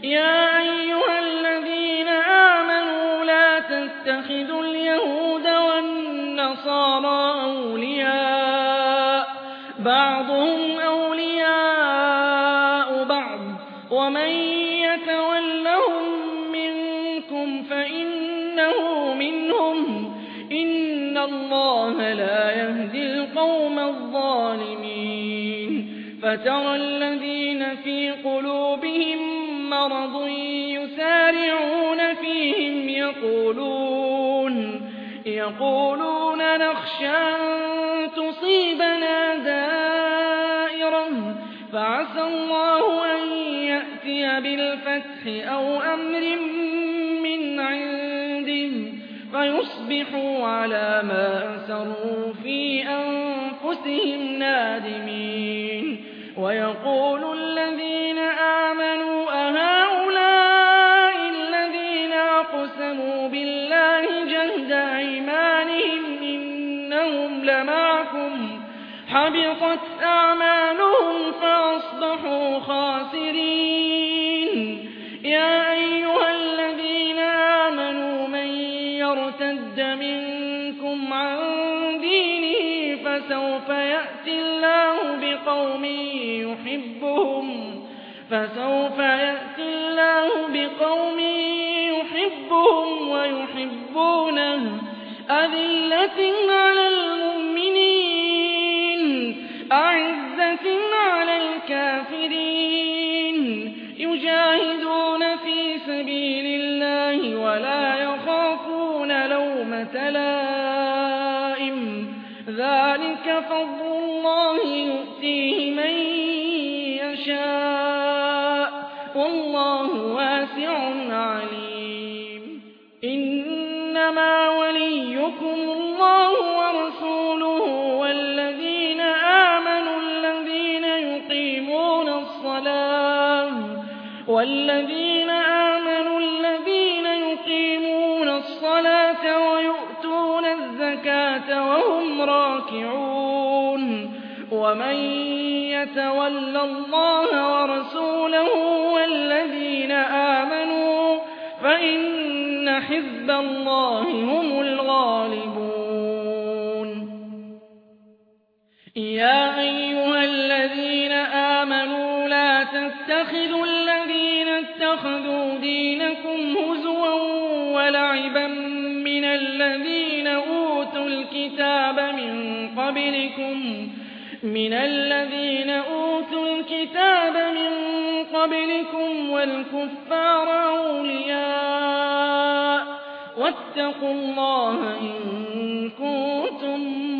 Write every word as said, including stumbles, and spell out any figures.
يَا أَيُّهَا الَّذِينَ آمَنُوا لَا تَتَّخِذُوا الْيَهُودَ وَالنَّصَارَىٰ أَوْلِيَاءَ ۘ بَعْضُهُمْ أَوْلِيَاءُ بَعْضٍ ۚ وَمَن يَتَوَلَّهُم مِّنكُمْ فَإِنَّهُ مِنْهُمْ ۗ إِنَّ اللَّهَ لَا يَهْدِي الْقَوْمَ الظَّالِمِينَ فَتَرَى الَّذِينَ فِي قُلُوبِهِم مَّرَضٌ يُسَارِعُونَ فِيهِمْ يَقُولُونَ يقولون نَخْشَىٰ أَن تُصِيبَنَا دَائِرَةٌ ۚ فَعَسَى اللَّهُ أَن يَأْتِيَ بِالْفَتْحِ أَوْ أَمْرٍ مِّنْ عِندِهِ فَيُصْبِحُوا عَلَىٰ مَا أَسَرُّوا فِي أَنفُسِهِمْ نَادِمِينَ وَيَقُولُ الَّذِينَ آمَنُوا أَهَٰؤُلَاءِ الَّذِينَ أَقْسَمُوا بِاللَّهِ جَهْدَ أَيْمَانِهِمْ إِنَّهُمْ لَمَعَكُمْ ۚ حَبِطَتْ أَعْمَالُهُمْ فَأَصْبَحُوا خَاسِرِينَ يَا أَيُّهَا الَّذِينَ آمَنُوا مَن يَرْتَدَّ مِنكُمْ عَن دِينِهِ فَسَوْفَ يَأْتِي اللَّهُ بِقَوْمٍ يُحِبُّهُمْ فَسَوْفَ يَأْتِي اللَّهُ بِقَوْمٍ يُحِبُّهُمْ وَيُحِبُّونَهُ أَذِلَّةٍ عَلَى الْمُؤْمِنِينَ أَعِزَّةٍ عَلَى الْكَافِرِينَ يُجَاهِدُونَ فِي سَبِيلِ اللَّهِ وَلَا يَخَافُونَ لَوْمَةَ لَائِمٍ ۚ ذَٰلِكَ فَضْلُ اللَّهِ يُؤْتِيهِ مَن يَشَاءُ ۚ وَاللَّهُ وَاسِعٌ عَلِيمٌ إِنَّمَا وَلِيُّكُمُ اللَّهُ وَرَسُولُهُ وَالَّذِينَ آمَنُوا الَّذِينَ يُقِيمُونَ الصَّلَاةَ وَالَّذِينَ آمَنُوا الَّذِينَ يُقِيمُونَ الصَّلَاةَ وَيُؤْتُونَ الزَّكَاةَ وَهُمْ راكعون وَمَن يَتَوَلَّ اللَّهَ وَرَسُولَهُ وَالَّذِينَ آمَنُوا فَإِنَّ حِزْبَ اللَّهِ هُمُ الْغَالِبُونَ يَا أَيُّهَا الَّذِينَ آمَنُوا لَا تَتَّخِذُوا الَّذِينَ اتَّخَذُوا دِينَكُمْ هُزُوًا وَلَعِبًا مِّنَ الَّذِينَ أُوتُوا الْكِتَابَ مِن قَبْلِكُمْ مِنَ الَّذِينَ أُوتُوا الْكِتَابَ مِن قَبْلِكُمْ وَالْكُفَّارَ أَوْلِيَاءَ ۚ وَاتَّقُوا اللَّهَ إِن كُنتُم